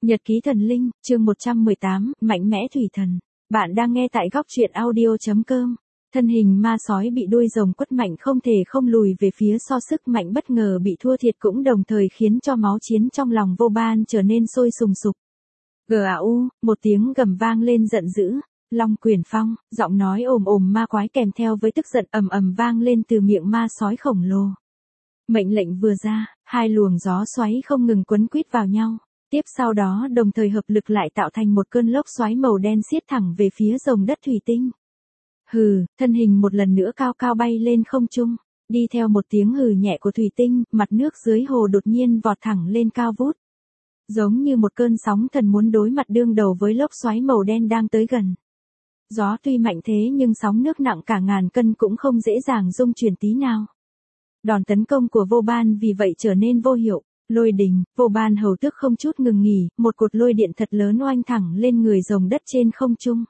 Nhật ký thần linh, chương 118, mạnh mẽ thủy thần. Bạn đang nghe tại góc truyện audio.com. Thân hình ma sói bị đuôi rồng quất mạnh không thể không lùi về phía, so sức mạnh bất ngờ bị thua thiệt cũng đồng thời khiến cho máu chiến trong lòng vô ban trở nên sôi sùng sục. G.A.U, một tiếng gầm vang lên giận dữ. Long Quyền Phong, giọng nói ồm ồm ma quái kèm theo với tức giận ầm ầm vang lên từ miệng ma sói khổng lồ. Mệnh lệnh vừa ra, hai luồng gió xoáy không ngừng quấn quýt vào nhau. Tiếp sau đó đồng thời hợp lực lại tạo thành một cơn lốc xoáy màu đen xiết thẳng về phía rồng đất thủy tinh. Hừ, thân hình một lần nữa cao cao bay lên không trung, đi theo một tiếng hừ nhẹ của thủy tinh, mặt nước dưới hồ đột nhiên vọt thẳng lên cao vút. Giống như một cơn sóng thần muốn đối mặt đương đầu với lốc xoáy màu đen đang tới gần. Gió tuy mạnh thế nhưng sóng nước nặng cả ngàn cân cũng không dễ dàng dung chuyển tí nào. Đòn tấn công của vô ban vì vậy trở nên vô hiệu. Lôi đình, vô ban hầu tước không chút ngừng nghỉ, một cột lôi điện thật lớn oanh thẳng lên người rồng đất trên không trung.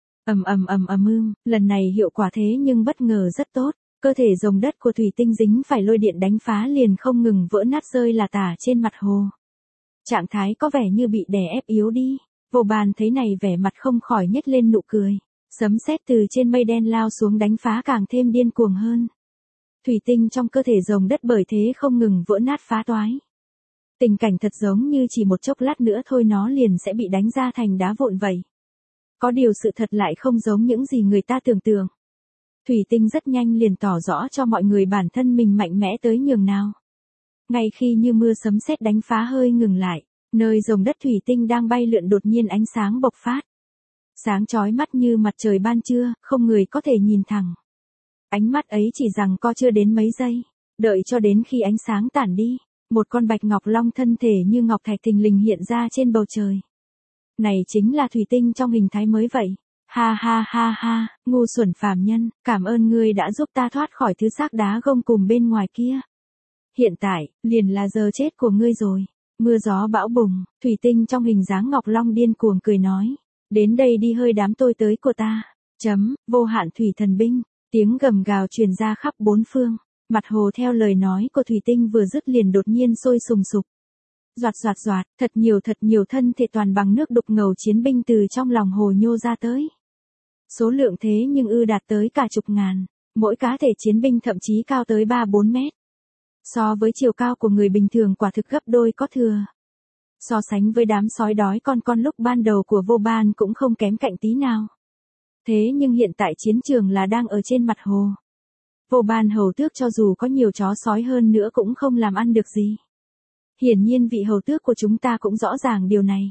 Lần này hiệu quả thế nhưng bất ngờ rất tốt, cơ thể rồng đất của thủy tinh dính phải lôi điện đánh phá liền không ngừng vỡ nát rơi là tả trên mặt hồ. Trạng thái có vẻ như bị đè ép yếu đi, vô ban thấy này vẻ mặt không khỏi nhếch lên nụ cười, sấm sét từ trên mây đen lao xuống đánh phá càng thêm điên cuồng hơn. Thủy tinh trong cơ thể rồng đất bởi thế không ngừng vỡ nát phá toái. Tình cảnh thật giống như chỉ một chốc lát nữa thôi nó liền sẽ bị đánh ra thành đá vụn vậy. Có điều sự thật lại không giống những gì người ta tưởng tượng. Thủy tinh rất nhanh liền tỏ rõ cho mọi người bản thân mình mạnh mẽ tới nhường nào. Ngay khi như mưa sấm sét đánh phá hơi ngừng lại, nơi rồng đất thủy tinh đang bay lượn đột nhiên ánh sáng bộc phát. Sáng chói mắt như mặt trời ban trưa, không người có thể nhìn thẳng. Ánh mắt ấy chỉ rằng co chưa đến mấy giây, đợi cho đến khi ánh sáng tản đi. Một con bạch ngọc long thân thể như ngọc thạch thình lình hiện ra trên bầu trời. Này chính là thủy tinh trong hình thái mới vậy. Ha ha ha ha, ngu xuẩn phàm nhân, cảm ơn ngươi đã giúp ta thoát khỏi thứ xác đá gông cùm bên ngoài kia. Hiện tại, liền là giờ chết của ngươi rồi. Mưa gió bão bùng, thủy tinh trong hình dáng ngọc long điên cuồng cười nói. Đến đây đi hơi đám tôi tới của ta. Vô hạn thủy thần binh, tiếng gầm gào truyền ra khắp bốn phương. Mặt hồ theo lời nói của thủy tinh vừa dứt liền đột nhiên sôi sùng sục. Doạt, thật nhiều thân thể toàn bằng nước đục ngầu chiến binh từ trong lòng hồ nhô ra tới. Số lượng thế nhưng đạt tới cả chục ngàn, mỗi cá thể chiến binh thậm chí cao tới 3-4 mét. So với chiều cao của người bình thường quả thực gấp đôi có thừa. So sánh với đám sói đói con lúc ban đầu của vô ban cũng không kém cạnh tí nào. Thế nhưng hiện tại chiến trường là đang ở trên mặt hồ. Vô ban hầu tước cho dù có nhiều chó sói hơn nữa cũng không làm ăn được gì. Hiển nhiên vị hầu tước của chúng ta cũng rõ ràng điều này.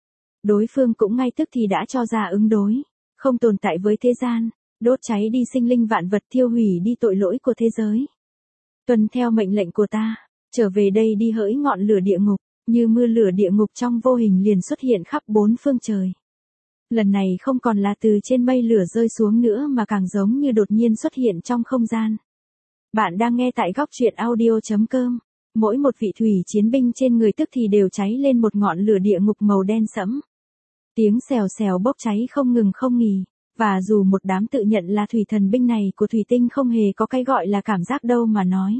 Đối phương cũng ngay tức thì đã cho ra ứng đối. Không tồn tại với thế gian, đốt cháy đi sinh linh vạn vật, thiêu hủy đi tội lỗi của thế giới. Tuân theo mệnh lệnh của ta, trở về đây đi hỡi ngọn lửa địa ngục, như mưa lửa địa ngục trong vô hình liền xuất hiện khắp bốn phương trời. Lần này không còn là từ trên mây lửa rơi xuống nữa mà càng giống như đột nhiên xuất hiện trong không gian. Bạn đang nghe tại góc truyện audio.com. Mỗi một vị thủy chiến binh trên người tức thì đều cháy lên một ngọn lửa địa ngục màu đen sẫm. Tiếng xèo xèo bốc cháy không ngừng không nghỉ. Và dù một đám tự nhận là thủy thần binh này của thủy tinh không hề có cái gọi là cảm giác đâu mà nói.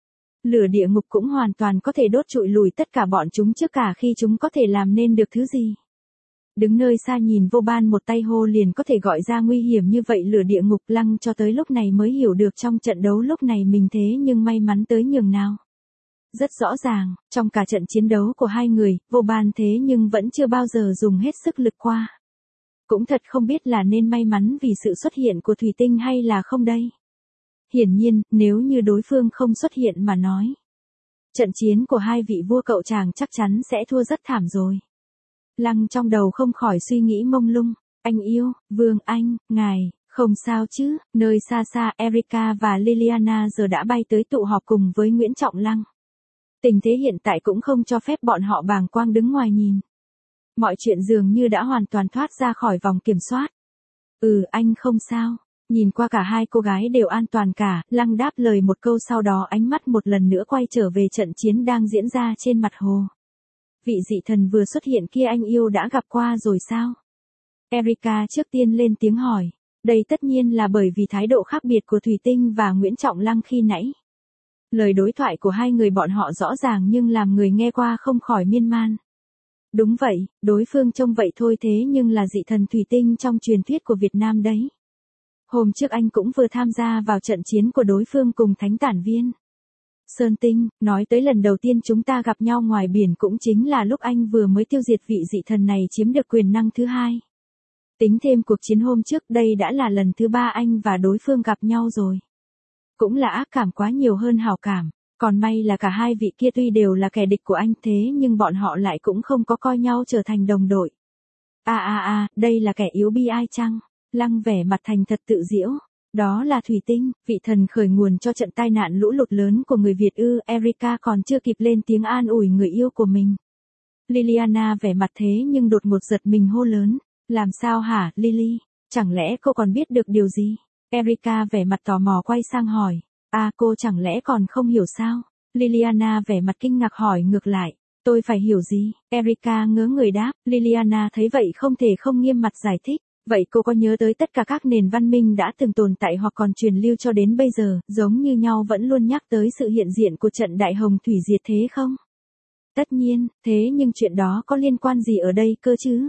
Lửa địa ngục cũng hoàn toàn có thể đốt trụi lùi tất cả bọn chúng trước cả khi chúng có thể làm nên được thứ gì. Đứng nơi xa nhìn vô ban một tay hô liền có thể gọi ra nguy hiểm như vậy, lửa địa ngục lăng cho tới lúc này mới hiểu được trong trận đấu lúc này mình thế nhưng may mắn tới nhường nào. Rất rõ ràng, trong cả trận chiến đấu của hai người, vô ban thế nhưng vẫn chưa bao giờ dùng hết sức lực qua. Cũng thật không biết là nên may mắn vì sự xuất hiện của thủy tinh hay là không đây. Hiển nhiên, nếu như đối phương không xuất hiện mà nói. Trận chiến của hai vị vua cậu chàng chắc chắn sẽ thua rất thảm rồi. Lăng trong đầu không khỏi suy nghĩ mông lung. Anh yêu, Vương Anh, ngài, không sao chứ. Nơi xa xa Erika và Liliana giờ đã bay tới tụ họp cùng với Nguyễn Trọng Lăng. Tình thế hiện tại cũng không cho phép bọn họ bàng quang đứng ngoài nhìn. Mọi chuyện dường như đã hoàn toàn thoát ra khỏi vòng kiểm soát. Anh không sao. Nhìn qua cả hai cô gái đều an toàn cả, Lăng đáp lời một câu sau đó ánh mắt một lần nữa quay trở về trận chiến đang diễn ra trên mặt hồ. Vị dị thần vừa xuất hiện kia anh yêu đã gặp qua rồi sao? Erika trước tiên lên tiếng hỏi. Đây tất nhiên là bởi vì thái độ khác biệt của Thủy Tinh và Nguyễn Trọng Lăng khi nãy. Lời đối thoại của hai người bọn họ rõ ràng nhưng làm người nghe qua không khỏi miên man. Đúng vậy, đối phương trông vậy thôi thế nhưng là dị thần thủy tinh trong truyền thuyết của Việt Nam đấy. Hôm trước anh cũng vừa tham gia vào trận chiến của đối phương cùng thánh tản viên. Sơn Tinh, nói tới lần đầu tiên chúng ta gặp nhau ngoài biển cũng chính là lúc anh vừa mới tiêu diệt vị dị thần này chiếm được quyền năng thứ hai. Tính thêm cuộc chiến hôm trước đây đã là lần thứ 3 anh và đối phương gặp nhau rồi. Cũng là ác cảm quá nhiều hơn hảo cảm, còn may là cả hai vị kia tuy đều là kẻ địch của anh thế nhưng bọn họ lại cũng không có coi nhau trở thành đồng đội. Đây là kẻ yếu bi ai chăng? Lăng vẻ mặt thành thật tự giễu. Đó là Thủy Tinh, vị thần khởi nguồn cho trận tai nạn lũ lụt lớn của người Việt ư. Erika còn chưa kịp lên tiếng an ủi người yêu của mình. Liliana vẻ mặt thế nhưng đột ngột giật mình hô lớn. Làm sao hả, Lily? Chẳng lẽ cô còn biết được điều gì? Erika vẻ mặt tò mò quay sang hỏi. Cô chẳng lẽ còn không hiểu sao? Liliana vẻ mặt kinh ngạc hỏi ngược lại. Tôi phải hiểu gì? Erika ngớ người đáp. Liliana thấy vậy không thể không nghiêm mặt giải thích. Vậy cô có nhớ tới tất cả các nền văn minh đã từng tồn tại hoặc còn truyền lưu cho đến bây giờ, giống như nhau vẫn luôn nhắc tới sự hiện diện của trận đại hồng thủy diệt thế không? Tất nhiên, thế nhưng chuyện đó có liên quan gì ở đây cơ chứ?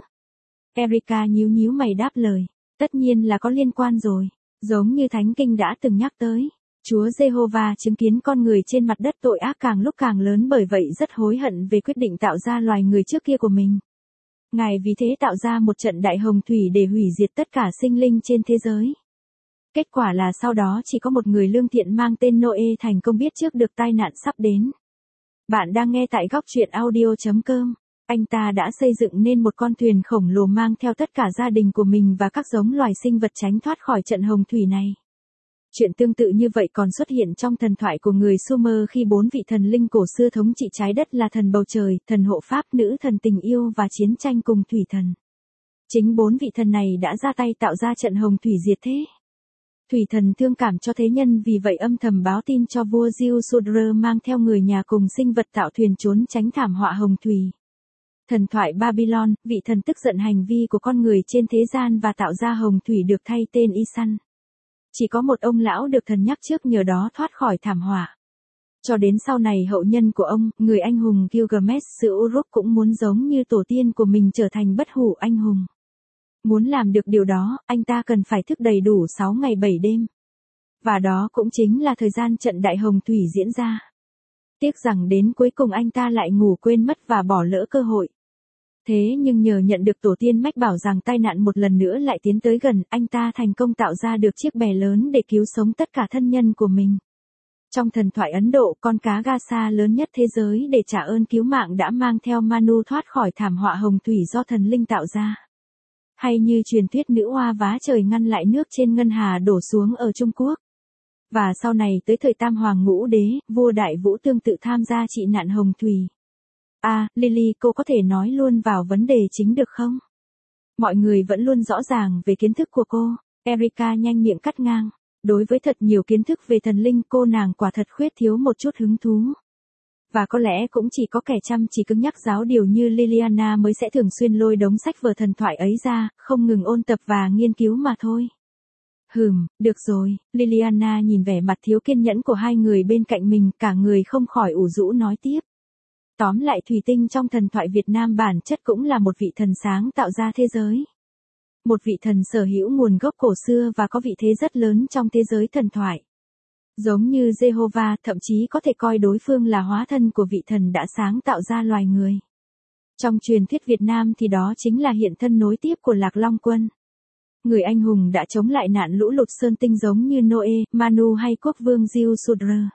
Erika nhíu mày đáp lời. Tất nhiên là có liên quan rồi, giống như Thánh Kinh đã từng nhắc tới. Chúa Giê-hô-va chứng kiến con người trên mặt đất tội ác càng lúc càng lớn bởi vậy rất hối hận về quyết định tạo ra loài người trước kia của mình. Ngài vì thế tạo ra một trận đại hồng thủy để hủy diệt tất cả sinh linh trên thế giới. Kết quả là sau đó chỉ có một người lương thiện mang tên Noe thành công biết trước được tai nạn sắp đến. Bạn đang nghe tại góc truyện audio.com. Anh ta đã xây dựng nên một con thuyền khổng lồ mang theo tất cả gia đình của mình và các giống loài sinh vật tránh thoát khỏi trận hồng thủy này. Chuyện tương tự như vậy còn xuất hiện trong thần thoại của người Sumer khi 4 vị thần linh cổ xưa thống trị trái đất là thần bầu trời, thần hộ pháp, nữ thần tình yêu và chiến tranh cùng thủy thần. Chính 4 vị thần này đã ra tay tạo ra trận hồng thủy diệt thế. Thủy thần thương cảm cho thế nhân vì vậy âm thầm báo tin cho vua Ziusudra mang theo người nhà cùng sinh vật tạo thuyền trốn tránh thảm họa hồng thủy. Thần thoại Babylon, vị thần tức giận hành vi của con người trên thế gian và tạo ra hồng thủy được thay tên Isan. Chỉ có một ông lão được thần nhắc trước nhờ đó thoát khỏi thảm họa. Cho đến sau này hậu nhân của ông, người anh hùng Gilgamesh xứ Uruk cũng muốn giống như tổ tiên của mình trở thành bất hủ anh hùng. Muốn làm được điều đó, anh ta cần phải thức đầy đủ 6 ngày 7 đêm. Và đó cũng chính là thời gian trận đại hồng thủy diễn ra. Tiếc rằng đến cuối cùng anh ta lại ngủ quên mất và bỏ lỡ cơ hội. Thế nhưng nhờ nhận được tổ tiên mách bảo rằng tai nạn một lần nữa lại tiến tới gần, anh ta thành công tạo ra được chiếc bè lớn để cứu sống tất cả thân nhân của mình. Trong thần thoại Ấn Độ, con cá Gasa lớn nhất thế giới để trả ơn cứu mạng đã mang theo Manu thoát khỏi thảm họa hồng thủy do thần linh tạo ra. Hay như truyền thuyết nữ oa vá trời ngăn lại nước trên ngân hà đổ xuống ở Trung Quốc. Và sau này tới thời Tam Hoàng Ngũ Đế, vua Đại Vũ tương tự tham gia trị nạn hồng thủy. Lily, cô có thể nói luôn vào vấn đề chính được không? Mọi người vẫn luôn rõ ràng về kiến thức của cô. Erika nhanh miệng cắt ngang. Đối với thật nhiều kiến thức về thần linh cô nàng quả thật khuyết thiếu một chút hứng thú. Và có lẽ cũng chỉ có kẻ chăm chỉ cứng nhắc giáo điều như Liliana mới sẽ thường xuyên lôi đống sách vở thần thoại ấy ra, không ngừng ôn tập và nghiên cứu mà thôi. Được rồi, Liliana nhìn vẻ mặt thiếu kiên nhẫn của hai người bên cạnh mình, cả người không khỏi ủ rũ nói tiếp. Tóm lại Thủy Tinh trong thần thoại Việt Nam bản chất cũng là một vị thần sáng tạo ra thế giới. Một vị thần sở hữu nguồn gốc cổ xưa và có vị thế rất lớn trong thế giới thần thoại. Giống như Jehovah, thậm chí có thể coi đối phương là hóa thân của vị thần đã sáng tạo ra loài người. Trong truyền thuyết Việt Nam thì đó chính là hiện thân nối tiếp của Lạc Long Quân. Người anh hùng đã chống lại nạn lũ lụt Sơn Tinh giống như Noe, Manu hay quốc vương Ziusudra.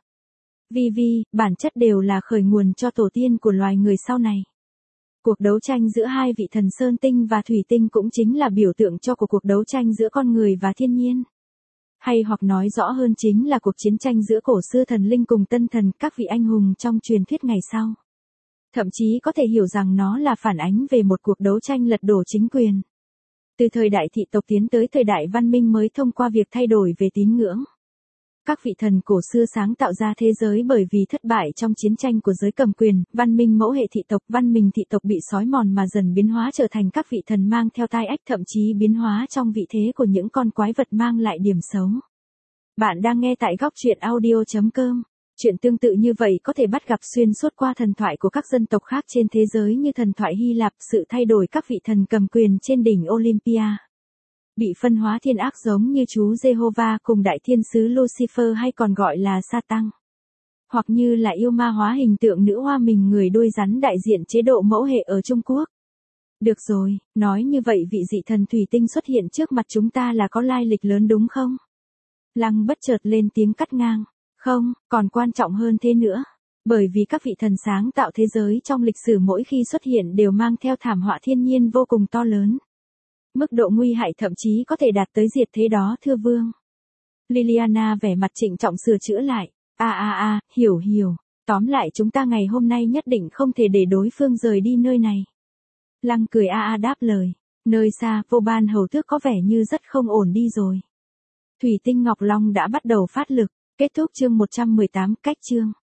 Vì bản chất đều là khởi nguồn cho tổ tiên của loài người sau này. Cuộc đấu tranh giữa hai vị thần Sơn Tinh và Thủy Tinh cũng chính là biểu tượng cho cuộc đấu tranh giữa con người và thiên nhiên. Hay hoặc nói rõ hơn chính là cuộc chiến tranh giữa cổ xưa thần linh cùng tân thần, các vị anh hùng trong truyền thuyết ngày sau. Thậm chí có thể hiểu rằng nó là phản ánh về một cuộc đấu tranh lật đổ chính quyền. Từ thời đại thị tộc tiến tới thời đại văn minh mới thông qua việc thay đổi về tín ngưỡng. Các vị thần cổ xưa sáng tạo ra thế giới bởi vì thất bại trong chiến tranh của giới cầm quyền, văn minh mẫu hệ thị tộc, văn minh thị tộc bị xói mòn mà dần biến hóa trở thành các vị thần mang theo tai ách, thậm chí biến hóa trong vị thế của những con quái vật mang lại điểm xấu. Bạn đang nghe tại góc truyện audio.com. Chuyện tương tự như vậy có thể bắt gặp xuyên suốt qua thần thoại của các dân tộc khác trên thế giới như thần thoại Hy Lạp, sự thay đổi các vị thần cầm quyền trên đỉnh Olympia. Bị phân hóa thiên ác giống như Chúa Giê-hô-va cùng đại thiên sứ Lucifer hay còn gọi là Sa-tăng. Hoặc như là yêu ma hóa hình tượng nữ hoa mình người đuôi rắn đại diện chế độ mẫu hệ ở Trung Quốc. Được rồi, nói như vậy vị dị thần thủy tinh xuất hiện trước mặt chúng ta là có lai lịch lớn đúng không? Lăng bất chợt lên tiếng cắt ngang. Không, còn quan trọng hơn thế nữa. Bởi vì các vị thần sáng tạo thế giới trong lịch sử mỗi khi xuất hiện đều mang theo thảm họa thiên nhiên vô cùng to lớn. Mức độ nguy hại thậm chí có thể đạt tới diệt thế đó thưa vương. Liliana vẻ mặt trịnh trọng sửa chữa lại. Hiểu. Tóm lại chúng ta ngày hôm nay nhất định không thể để đối phương rời đi nơi này. Lăng cười đáp lời. Nơi xa, vô ban hầu tước có vẻ như rất không ổn đi rồi. Thủy tinh Ngọc Long đã bắt đầu phát lực. Kết thúc chương 118, cách chương.